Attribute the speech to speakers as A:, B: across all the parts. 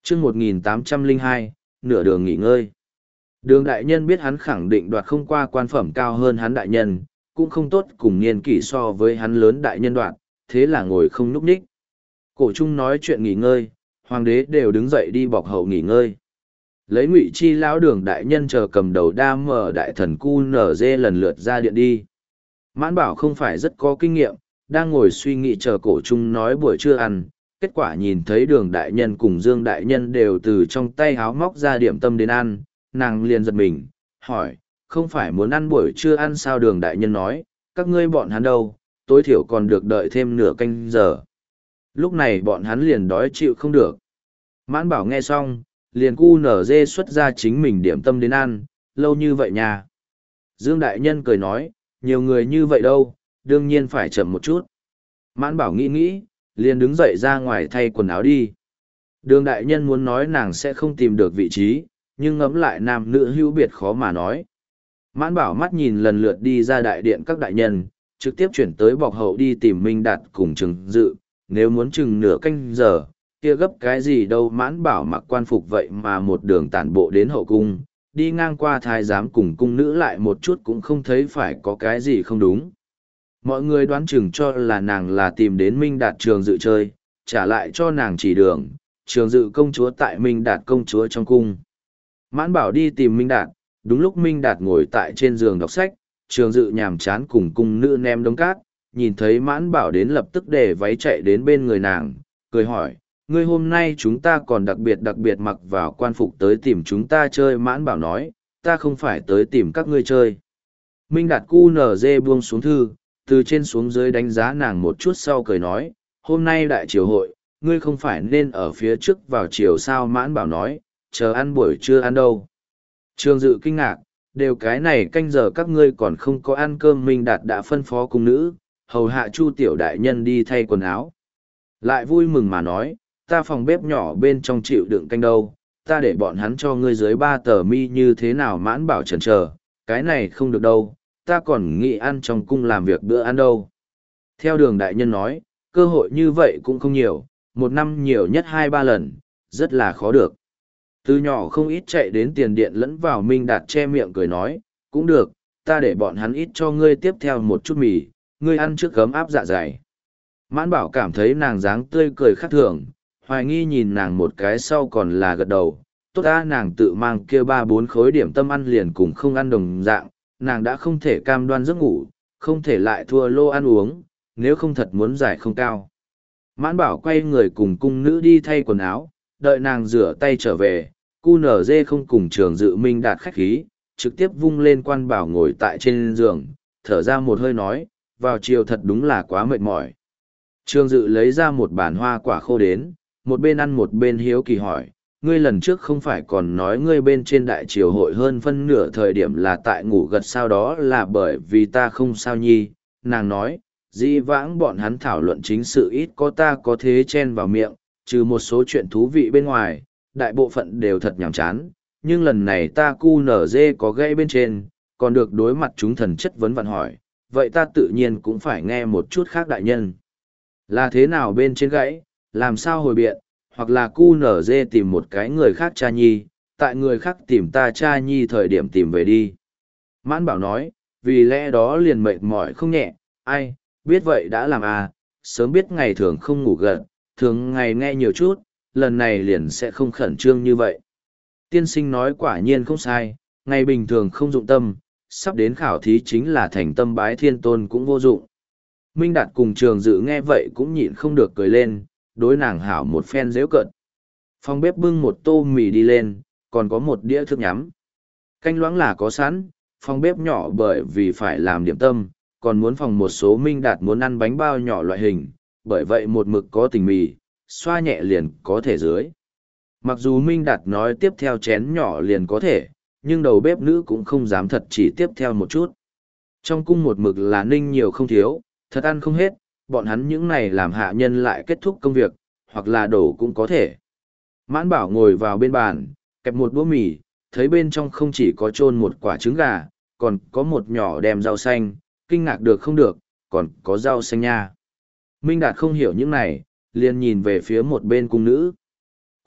A: chương 1802, nửa đường nghỉ ngơi. Đường đại nhân biết hắn khẳng định đoạt không qua quan phẩm cao hơn hắn đại nhân, cũng không tốt cùng niên kỷ so với hắn lớn đại nhân đoạt, thế là ngồi không núp ních. Cổ trung nói chuyện nghỉ ngơi, hoàng đế đều đứng dậy đi bọc hậu nghỉ ngơi. Lấy Ngụy Chi lão đường đại nhân chờ cầm đầu đa mở đại thần cu nở dê lần lượt ra điện đi. Mãn Bảo không phải rất có kinh nghiệm, đang ngồi suy nghĩ chờ cổ trung nói buổi trưa ăn, kết quả nhìn thấy đường đại nhân cùng Dương đại nhân đều từ trong tay háo móc ra điểm tâm đến ăn, nàng liền giật mình, hỏi, không phải muốn ăn buổi trưa ăn sao? Đường đại nhân nói, các ngươi bọn hắn đâu, tối thiểu còn được đợi thêm nửa canh giờ. Lúc này bọn hắn liền đói chịu không được. Mãn Bảo nghe xong, liền cu nở dê xuất ra chính mình điểm tâm đến ăn, lâu như vậy nha. Dương đại nhân cười nói, nhiều người như vậy đâu, đương nhiên phải chậm một chút. Mãn Bảo nghĩ nghĩ, liền đứng dậy ra ngoài thay quần áo đi. Đường đại nhân muốn nói nàng sẽ không tìm được vị trí, nhưng ngẫm lại nam nữ hữu biệt khó mà nói. Mãn Bảo mắt nhìn lần lượt đi ra đại điện các đại nhân, trực tiếp chuyển tới bọc hậu đi tìm Minh Đạt cùng Trừng Dự, nếu muốn chừng nửa canh giờ, kia gấp cái gì đâu. Mãn Bảo mặc quan phục vậy mà một đường tản bộ đến hậu cung, đi ngang qua thái giám cùng cung nữ lại một chút cũng không thấy phải có cái gì không đúng. Mọi người đoán chừng cho là nàng là tìm đến Minh Đạt Trường Dự chơi, trả lại cho nàng chỉ đường, Trường Dự công chúa tại Minh Đạt công chúa trong cung. Mãn Bảo đi tìm Minh Đạt, đúng lúc Minh Đạt ngồi tại trên giường đọc sách, Trường Dự nhàm chán cùng cung nữ ném đống cát, nhìn thấy Mãn Bảo đến lập tức để váy chạy đến bên người nàng, cười hỏi, ngươi hôm nay chúng ta còn đặc biệt mặc vào quan phục tới tìm chúng ta chơi. Mãn Bảo nói, ta không phải tới tìm các ngươi chơi. Minh Đạt cu nở dê buông xuống thư, từ trên xuống dưới đánh giá nàng một chút sau cười nói, hôm nay đại triều hội, ngươi không phải nên ở phía trước vào chiều sao? Mãn Bảo nói, chờ ăn buổi trưa ăn đâu. Trường Dự kinh ngạc, đều cái này canh giờ các ngươi còn không có ăn cơm. Minh Đạt đã phân phó cung nữ, hầu hạ Chu tiểu đại nhân đi thay quần áo. Lại vui mừng mà nói, ta phòng bếp nhỏ bên trong chịu đựng canh đâu, ta để bọn hắn cho ngươi dưới 3 tờ mi như thế nào? Mãn Bảo chần chờ, cái này không được đâu, ta còn nghĩ ăn trong cung làm việc bữa ăn đâu. Theo đường đại nhân nói, cơ hội như vậy cũng không nhiều, một năm nhiều nhất 2-3 lần, rất là khó được. Từ nhỏ không ít chạy đến tiền điện lẫn vào. Minh Đạt che miệng cười nói, cũng được, ta để bọn hắn ít cho ngươi tiếp theo một chút mì, ngươi ăn trước cấm áp dạ dày. Mãn Bảo cảm thấy nàng dáng tươi cười khác thường, hoài nghi nhìn nàng một cái sau còn là gật đầu. Tốt ta, nàng tự mang kia 3-4 khối điểm tâm ăn liền cùng không ăn đồng dạng, nàng đã không thể cam đoan giấc ngủ, không thể lại thua lô ăn uống, nếu không thật muốn giải không cao. Mãn Bảo quay người cùng cung nữ đi thay quần áo, đợi nàng rửa tay trở về, cu nở dê không cùng Trường Dự Minh Đạt khách khí, trực tiếp vung lên quan bảo ngồi tại trên giường, thở ra một hơi nói, vào chiều thật đúng là quá mệt mỏi. Trường Dự lấy ra một bàn hoa quả khô đến, một bên ăn một bên hiếu kỳ hỏi, ngươi lần trước không phải còn nói ngươi bên trên đại triều hội hơn phân nửa thời điểm là tại ngủ gật sao? Đó là bởi vì ta không sao nhi. Nàng nói, dĩ vãng bọn hắn thảo luận chính sự ít có ta có thế chen vào miệng, trừ một số chuyện thú vị bên ngoài, đại bộ phận đều thật nhàm chán, nhưng lần này ta cu nở dê có gãy bên trên, còn được đối mặt chúng thần chất vấn vặn hỏi, vậy ta tự nhiên cũng phải nghe một chút khác. Đại nhân là thế nào bên trên gãy, làm sao hồi biện, hoặc là cu nở dê tìm một cái người khác cha nhi, tại người khác tìm ta cha nhi thời điểm tìm về đi. Mãn Bảo nói, vì lẽ đó liền mệt mỏi không nhẹ, ai, biết vậy đã làm à, sớm biết ngày thường không ngủ gật, thường ngày nghe nhiều chút, lần này liền sẽ không khẩn trương như vậy. Tiên sinh nói quả nhiên không sai, ngày bình thường không dụng tâm, sắp đến khảo thí chính là thành tâm bái thiên tôn cũng vô dụng. Minh Đạt cùng Trường Dự nghe vậy cũng nhịn không được cười lên, đối nàng hảo một phen dễu cợt. Phòng bếp bưng một tô mì đi lên, còn có một đĩa thức nhắm. Canh loãng là có sẵn, phòng bếp nhỏ bởi vì phải làm điểm tâm, còn muốn phòng một số. Minh Đạt muốn ăn bánh bao nhỏ loại hình, bởi vậy một mực có tình mì, xoa nhẹ liền có thể dưới. Mặc dù Minh Đạt nói tiếp theo chén nhỏ liền có thể, nhưng đầu bếp nữ cũng không dám thật chỉ tiếp theo một chút. Trong cung một mực là ninh nhiều không thiếu, thật ăn không hết, bọn hắn những này làm hạ nhân lại kết thúc công việc, hoặc là đổ cũng có thể. Mãn Bảo ngồi vào bên bàn, kẹp một đũa mì, thấy bên trong không chỉ có chôn một quả trứng gà, còn có một nhỏ đem rau xanh, kinh ngạc được không được, còn có rau xanh nha. Minh Đạt không hiểu những này, liền nhìn về phía một bên cung nữ.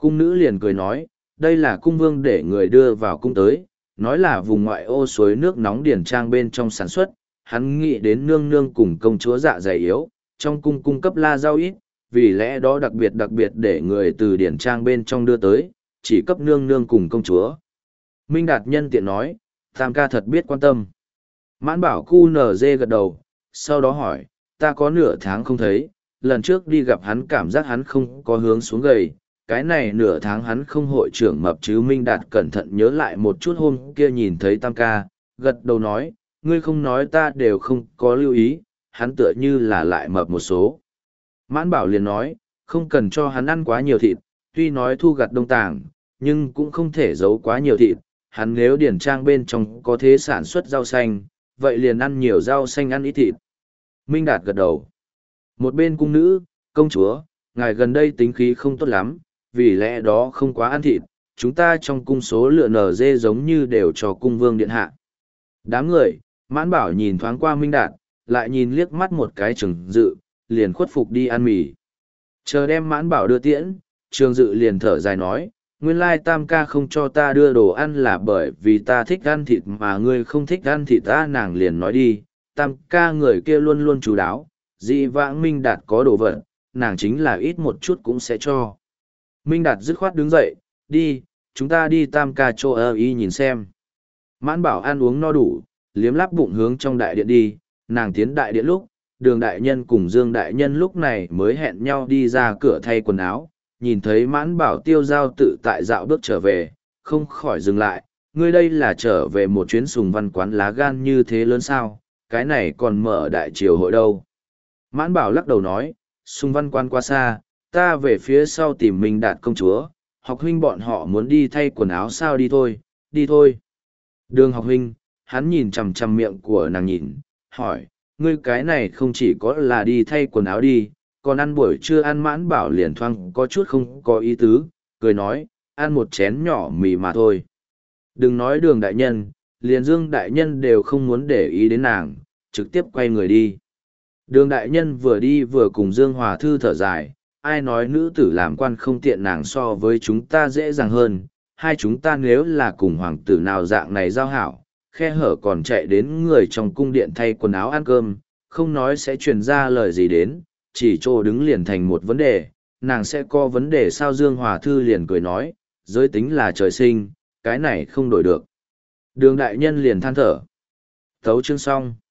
A: Cung nữ liền cười nói, đây là cung vương để người đưa vào cung tới, nói là vùng ngoại ô suối nước nóng điển trang bên trong sản xuất, hắn nghĩ đến nương nương cùng công chúa dạ dày yếu, trong cung cung cấp la rau ít, vì lẽ đó đặc biệt để người từ điển trang bên trong đưa tới, chỉ cấp nương nương cùng công chúa. Minh Đạt nhân tiện nói, Tam ca thật biết quan tâm. Mãn Bảo cu nở dê gật đầu, sau đó hỏi, ta có nửa tháng không thấy, lần trước đi gặp hắn cảm giác hắn không có hướng xuống gầy, cái này nửa tháng hắn không hội trưởng mập chứ. Minh Đạt cẩn thận nhớ lại một chút hôm kia nhìn thấy Tam ca, gật đầu nói, ngươi không nói ta đều không có lưu ý, hắn tựa như là lại mập một số. Mãn Bảo liền nói, không cần cho hắn ăn quá nhiều thịt, tuy nói thu gặt đông tàng, nhưng cũng không thể giấu quá nhiều thịt, hắn nếu điển trang bên trong có thế sản xuất rau xanh, vậy liền ăn nhiều rau xanh ăn ít thịt. Minh Đạt gật đầu. Một bên cung nữ, công chúa, ngài gần đây tính khí không tốt lắm, vì lẽ đó không quá ăn thịt, chúng ta trong cung số lựa nở dê giống như đều cho cung vương điện hạ. Đám người, Mãn Bảo nhìn thoáng qua Minh Đạt, lại nhìn liếc mắt một cái Trường Dự, liền khuất phục đi ăn mì. Chờ đem Mãn Bảo đưa tiễn, Trường Dự liền thở dài nói, nguyên lai Tam ca không cho ta đưa đồ ăn là bởi vì ta thích ăn thịt mà ngươi không thích ăn thịt. Ta nàng liền nói đi, Tam ca người kia luôn luôn chú đáo, dị vãng Minh Đạt có đồ vật, nàng chính là ít một chút cũng sẽ cho. Minh Đạt dứt khoát đứng dậy, đi, chúng ta đi Tam ca chỗ ở y nhìn xem. Mãn Bảo ăn uống no đủ, liếm láp bụng hướng trong đại điện đi, nàng tiến đại điện lúc, Đường đại nhân cùng Dương đại nhân lúc này mới hẹn nhau đi ra cửa thay quần áo, nhìn thấy Mãn Bảo tiêu giao tự tại dạo bước trở về, không khỏi dừng lại, ngươi đây là trở về một chuyến sùng văn quán lá gan như thế lớn sao, cái này còn mở đại triều hội đâu. Mãn Bảo lắc đầu nói, sùng văn quán quá xa, ta về phía sau tìm Minh Đạt công chúa, học huynh bọn họ muốn đi thay quần áo sao, đi thôi, đi thôi. Đường học huynh, hắn nhìn chằm chằm miệng của nàng nhìn, hỏi, ngươi cái này không chỉ có là đi thay quần áo đi, còn ăn buổi trưa. Ăn Mãn Bảo liền thoáng có chút không có ý tứ, cười nói, ăn một chén nhỏ mì mà thôi. Đừng nói Đường đại nhân, liền Dương đại nhân đều không muốn để ý đến nàng, trực tiếp quay người đi. Đường đại nhân vừa đi vừa cùng Dương Hòa Thư thở dài, ai nói nữ tử làm quan không tiện nàng so với chúng ta dễ dàng hơn, hai chúng ta nếu là cùng hoàng tử nào dạng này giao hảo, khe hở còn chạy đến người trong cung điện thay quần áo ăn cơm, không nói sẽ truyền ra lời gì đến, chỉ chỗ đứng liền thành một vấn đề, nàng sẽ có vấn đề sao. Dương Hòa Thư liền cười nói, giới tính là trời sinh, cái này không đổi được. Đường đại nhân liền than thở. Thấu chương xong.